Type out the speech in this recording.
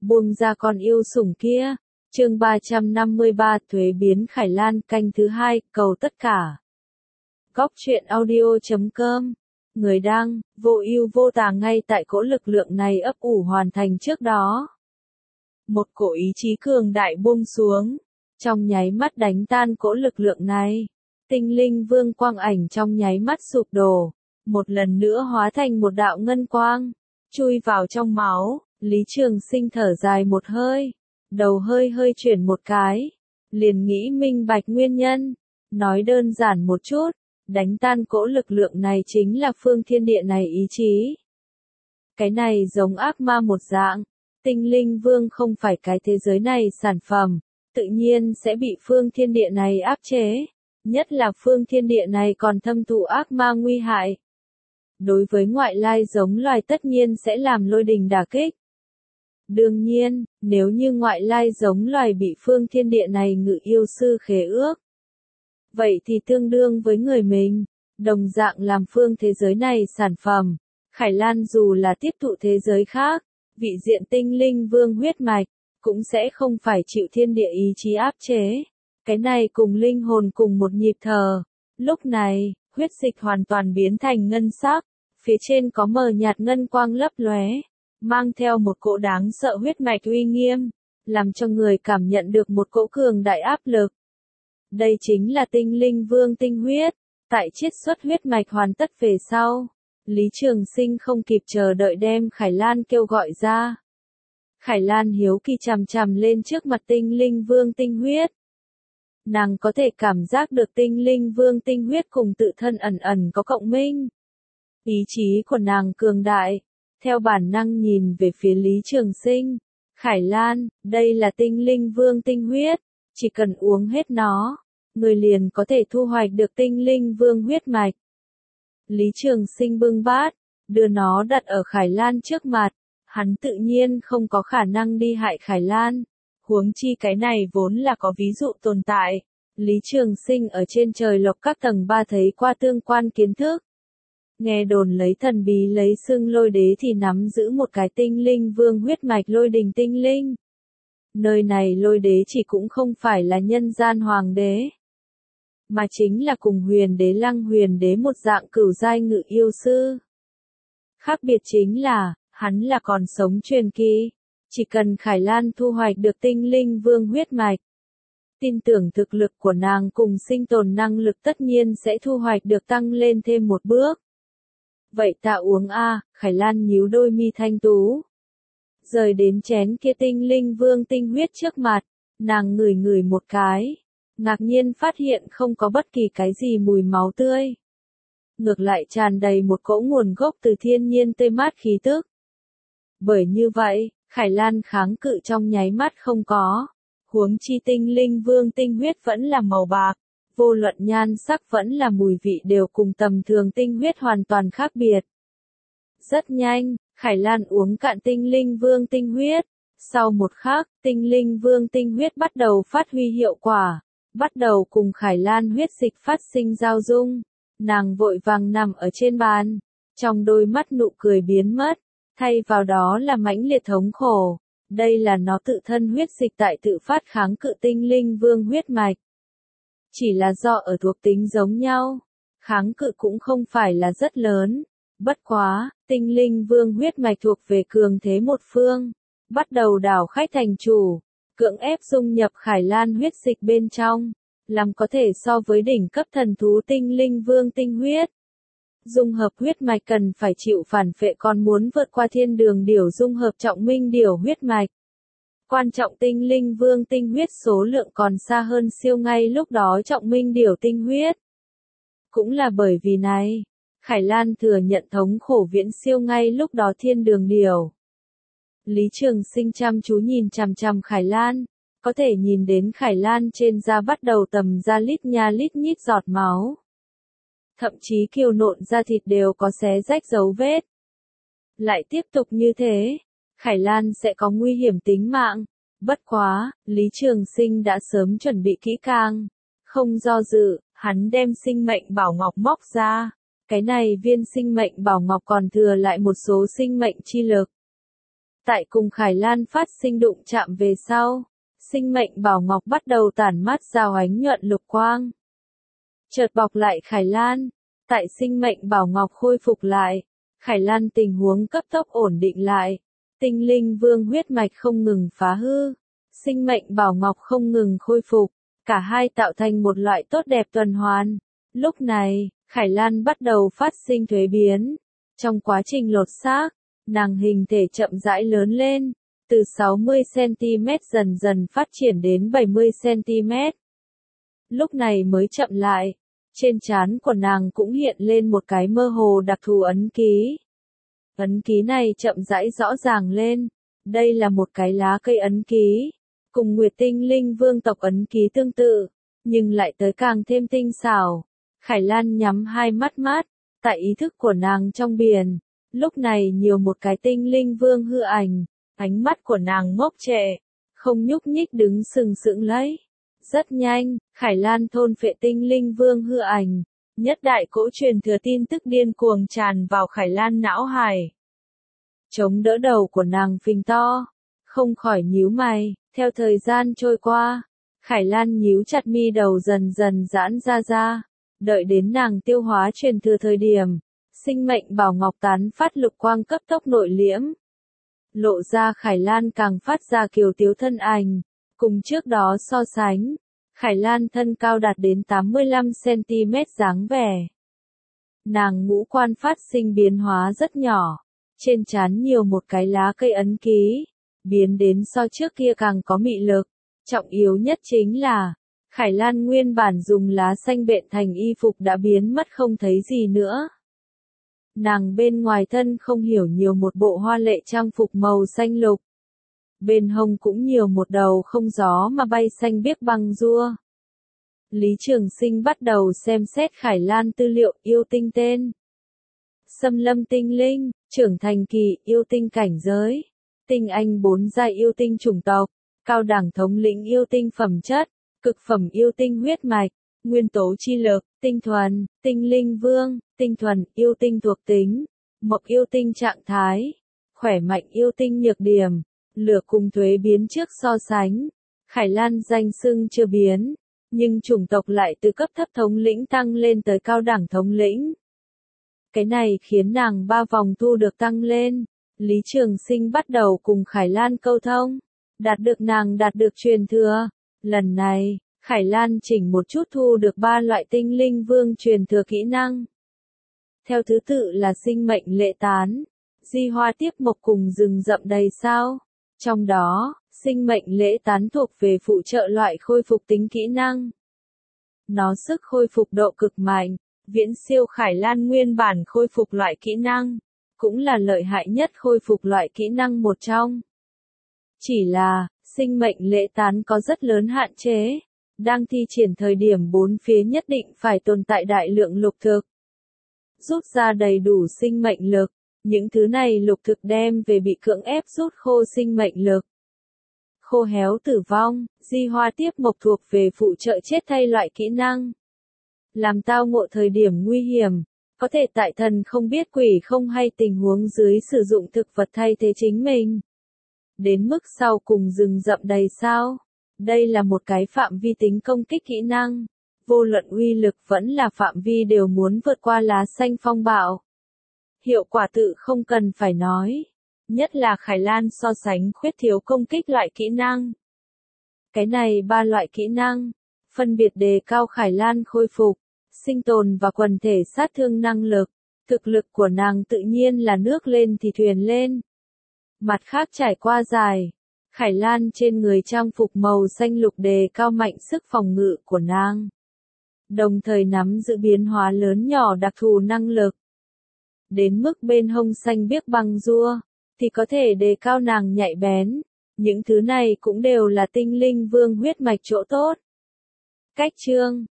Buông ra con yêu sủng kia. Chương 353 Thuế biến Khải Lan canh thứ 2, cầu tất cả. Góc truyện audio.com. Người đăng, vô ưu vô tà ngay tại cỗ lực lượng này ấp ủ hoàn thành trước đó. Một cỗ ý chí cường đại buông xuống, trong nháy mắt đánh tan cỗ lực lượng này. Tinh linh vương quang ảnh trong nháy mắt sụp đổ, một lần nữa hóa thành một đạo ngân quang, chui vào trong máu. Lý Trường Sinh thở dài một hơi, đầu hơi chuyển một cái, liền nghĩ minh bạch nguyên nhân. Nói đơn giản một chút, đánh tan cỗ lực lượng này chính là phương thiên địa này ý chí. Cái này giống ác ma một dạng, tinh linh vương không phải cái thế giới này sản phẩm, tự nhiên sẽ bị phương thiên địa này áp chế, nhất là phương thiên địa này còn thâm thụ ác ma nguy hại. Đối với ngoại lai giống loài tất nhiên sẽ làm lôi đình đả kích. Đương nhiên, nếu như ngoại lai giống loài bị phương thiên địa này ngự yêu sư khế ước, vậy thì tương đương với người mình, đồng dạng làm phương thế giới này sản phẩm. Khải Lan dù là tiếp thụ thế giới khác, vị diện tinh linh vương huyết mạch, cũng sẽ không phải chịu thiên địa ý chí áp chế. Cái này cùng linh hồn cùng một nhịp thở. Lúc này, huyết dịch hoàn toàn biến thành ngân sắc, phía trên có mờ nhạt ngân quang lấp lóe, mang theo một cỗ đáng sợ huyết mạch uy nghiêm, làm cho người cảm nhận được một cỗ cường đại áp lực. Đây chính là tinh linh vương tinh huyết. Tại chiết xuất huyết mạch hoàn tất về sau, Lý Trường Sinh không kịp chờ đợi đem Khải Lan kêu gọi ra. Khải Lan hiếu kỳ chằm chằm lên trước mặt tinh linh vương tinh huyết. Nàng có thể cảm giác được tinh linh vương tinh huyết cùng tự thân ẩn ẩn có cộng minh. Ý chí của nàng cường đại, theo bản năng nhìn về phía Lý Trường Sinh. Khải Lan, đây là tinh linh vương tinh huyết, chỉ cần uống hết nó, người liền có thể thu hoạch được tinh linh vương huyết mạch. Lý Trường Sinh bưng bát, đưa nó đặt ở Khải Lan trước mặt, hắn tự nhiên không có khả năng đi hại Khải Lan, huống chi cái này vốn là có ví dụ tồn tại. Lý Trường Sinh ở trên trời lộc các tầng 3 thấy qua tương quan kiến thức. Nghe đồn lấy thần bí lấy xưng lôi đế thì nắm giữ một cái tinh linh vương huyết mạch lôi đình tinh linh. Nơi này lôi đế chỉ cũng không phải là nhân gian hoàng đế, mà chính là cùng huyền đế Lăng Huyền đế một dạng cửu giai ngự yêu sư. Khác biệt chính là, hắn là còn sống truyền kỳ, chỉ cần Khải Lan thu hoạch được tinh linh vương huyết mạch, tin tưởng thực lực của nàng cùng sinh tồn năng lực tất nhiên sẽ thu hoạch được tăng lên thêm một bước. Vậy ta uống a, Khải Lan nhíu đôi mi thanh tú, rời đến chén kia tinh linh vương tinh huyết trước mặt, nàng ngửi một cái, ngạc nhiên phát hiện không có bất kỳ cái gì mùi máu tươi. Ngược lại tràn đầy một cỗ nguồn gốc từ thiên nhiên tươi mát khí tức. Bởi như vậy, Khải Lan kháng cự trong nháy mắt không có. Huống chi tinh linh vương tinh huyết vẫn là màu bạc, vô luận nhan sắc vẫn là mùi vị đều cùng tầm thường tinh huyết hoàn toàn khác biệt. Rất nhanh, Khải Lan uống cạn tinh linh vương tinh huyết. Sau một khắc, tinh linh vương tinh huyết bắt đầu phát huy hiệu quả, bắt đầu cùng Khải Lan huyết dịch phát sinh giao dung. Nàng vội vàng nằm ở trên bàn, trong đôi mắt nụ cười biến mất, thay vào đó là mãnh liệt thống khổ. Đây là nó tự thân huyết dịch tại tự phát kháng cự tinh linh vương huyết mạch. Chỉ là do ở thuộc tính giống nhau, kháng cự cũng không phải là rất lớn. Bất quá, tinh linh vương huyết mạch thuộc về cường thế một phương, bắt đầu đảo khách thành chủ, cưỡng ép dung nhập Khải Lan huyết dịch bên trong, làm có thể so với đỉnh cấp thần thú tinh linh vương tinh huyết. Dung hợp huyết mạch cần phải chịu phản phệ còn muốn vượt qua thiên đường điểu dung hợp trọng minh điểu huyết mạch. Quan trọng tinh linh vương tinh huyết số lượng còn xa hơn siêu ngay lúc đó trọng minh điểu tinh huyết. Cũng là bởi vì này, Khải Lan thừa nhận thống khổ viễn siêu ngay lúc đó thiên đường điểu. Lý Trường Sinh chăm chú nhìn chằm chằm Khải Lan, có thể nhìn đến Khải Lan trên da bắt đầu tầm ra lít nha lít nhít giọt máu. Thậm chí kiều nộn da thịt đều có xé rách dấu vết. Lại tiếp tục như thế, Khải Lan sẽ có nguy hiểm tính mạng. Bất quá, Lý Trường Sinh đã sớm chuẩn bị kỹ càng. Không do dự, hắn đem sinh mệnh bảo ngọc móc ra. Cái này viên sinh mệnh bảo ngọc còn thừa lại một số sinh mệnh chi lực. Tại cùng Khải Lan phát sinh đụng chạm về sau, sinh mệnh bảo ngọc bắt đầu tản mát ra ánh nhuận lục quang. Chợt bọc lại Khải Lan, tại sinh mệnh bảo ngọc khôi phục lại, Khải Lan tình huống cấp tốc ổn định lại, tinh linh vương huyết mạch không ngừng phá hư, sinh mệnh bảo ngọc không ngừng khôi phục, cả hai tạo thành một loại tốt đẹp tuần hoàn. Lúc này, Khải Lan bắt đầu phát sinh thuế biến. Trong quá trình lột xác, nàng hình thể chậm rãi lớn lên, từ 60cm dần dần phát triển đến 70cm. Lúc này mới chậm lại, trên trán của nàng cũng hiện lên một cái mơ hồ đặc thù ấn ký. Ấn ký này chậm rãi rõ ràng lên, đây là một cái lá cây ấn ký, cùng Nguyệt Tinh Linh Vương tộc ấn ký tương tự, nhưng lại tới càng thêm tinh xảo. Khải Lan nhắm hai mắt mát, tại ý thức của nàng trong biển, lúc này nhiều một cái tinh linh vương hư ảnh, ánh mắt của nàng ngốc trệ, không nhúc nhích đứng sừng sững lấy. Rất nhanh, Khải Lan thôn phệ tinh linh vương hư ảnh, nhất đại cỗ truyền thừa tin tức điên cuồng tràn vào Khải Lan não hải. Chống đỡ đầu của nàng phình to, không khỏi nhíu mày, theo thời gian trôi qua, Khải Lan nhíu chặt mi đầu dần dần giãn ra. Đợi đến nàng tiêu hóa truyền thừa thời điểm, sinh mệnh bảo ngọc tán phát lục quang cấp tốc nội liễm. Lộ ra Khải Lan càng phát ra kiều tiếu thân ảnh, cùng trước đó so sánh, Khải Lan thân cao đạt đến 85cm dáng vẻ. Nàng ngũ quan phát sinh biến hóa rất nhỏ, trên trán nhiều một cái lá cây ấn ký, biến đến so trước kia càng có mị lực, trọng yếu nhất chính là Khải Lan nguyên bản dùng lá xanh bện thành y phục đã biến mất không thấy gì nữa. Nàng bên ngoài thân không hiểu nhiều một bộ hoa lệ trang phục màu xanh lục. Bên hông cũng nhiều một đầu không gió mà bay xanh biếc băng rua. Lý Trường Sinh bắt đầu xem xét Khải Lan tư liệu yêu tinh tên. Xâm lâm tinh linh, trưởng thành kỳ yêu tinh cảnh giới. Tinh anh 4 giai yêu tinh chủng tộc, cao đẳng thống lĩnh yêu tinh phẩm chất. Cực phẩm yêu tinh huyết mạch, nguyên tố chi lực, tinh thuần, tinh linh vương, tinh thuần, yêu tinh thuộc tính, mộc yêu tinh trạng thái, khỏe mạnh yêu tinh nhược điểm, lửa cùng thuế biến trước so sánh. Khải Lan danh xưng chưa biến, nhưng chủng tộc lại từ cấp thấp thống lĩnh tăng lên tới cao đẳng thống lĩnh. Cái này khiến nàng 3 vòng thu được tăng lên. Lý Trường Sinh bắt đầu cùng Khải Lan câu thông, đạt được truyền thừa. Lần này, Khải Lan chỉnh một chút thu được 3 loại tinh linh vương truyền thừa kỹ năng. Theo thứ tự là sinh mệnh lệ tán, di hoa tiếp mộc cùng rừng rậm đầy sao. Trong đó, sinh mệnh lễ tán thuộc về phụ trợ loại khôi phục tính kỹ năng. Nó sức khôi phục độ cực mạnh, viễn siêu Khải Lan nguyên bản khôi phục loại kỹ năng, cũng là lợi hại nhất khôi phục loại kỹ năng một trong. Chỉ là, sinh mệnh lễ tán có rất lớn hạn chế, đang thi triển thời điểm 4 phía nhất định phải tồn tại đại lượng lục thực. Rút ra đầy đủ sinh mệnh lực, những thứ này lục thực đem về bị cưỡng ép rút khô sinh mệnh lực. Khô héo tử vong, di hoa tiếp mộc thuộc về phụ trợ chết thay loại kỹ năng. Làm tao ngộ thời điểm nguy hiểm, có thể tại thần không biết quỷ không hay tình huống dưới sử dụng thực vật thay thế chính mình. Đến mức sau cùng rừng rậm đầy sao. Đây là một cái phạm vi tính công kích kỹ năng. Vô luận uy lực vẫn là phạm vi đều muốn vượt qua lá xanh phong bạo. Hiệu quả tự không cần phải nói. Nhất là Khải Lan so sánh khuyết thiếu công kích loại kỹ năng. Cái này 3 loại kỹ năng, phân biệt đề cao Khải Lan khôi phục, sinh tồn và quần thể sát thương năng lực. Thực lực của nàng tự nhiên là nước lên thì thuyền lên. Mặt khác trải qua dài, Khải Lan trên người trang phục màu xanh lục đề cao mạnh sức phòng ngự của nàng. Đồng thời nắm giữ biến hóa lớn nhỏ đặc thù năng lực. Đến mức bên hông xanh biếc băng rua, thì có thể đề cao nàng nhạy bén. Những thứ này cũng đều là tinh linh vương huyết mạch chỗ tốt. Cách chương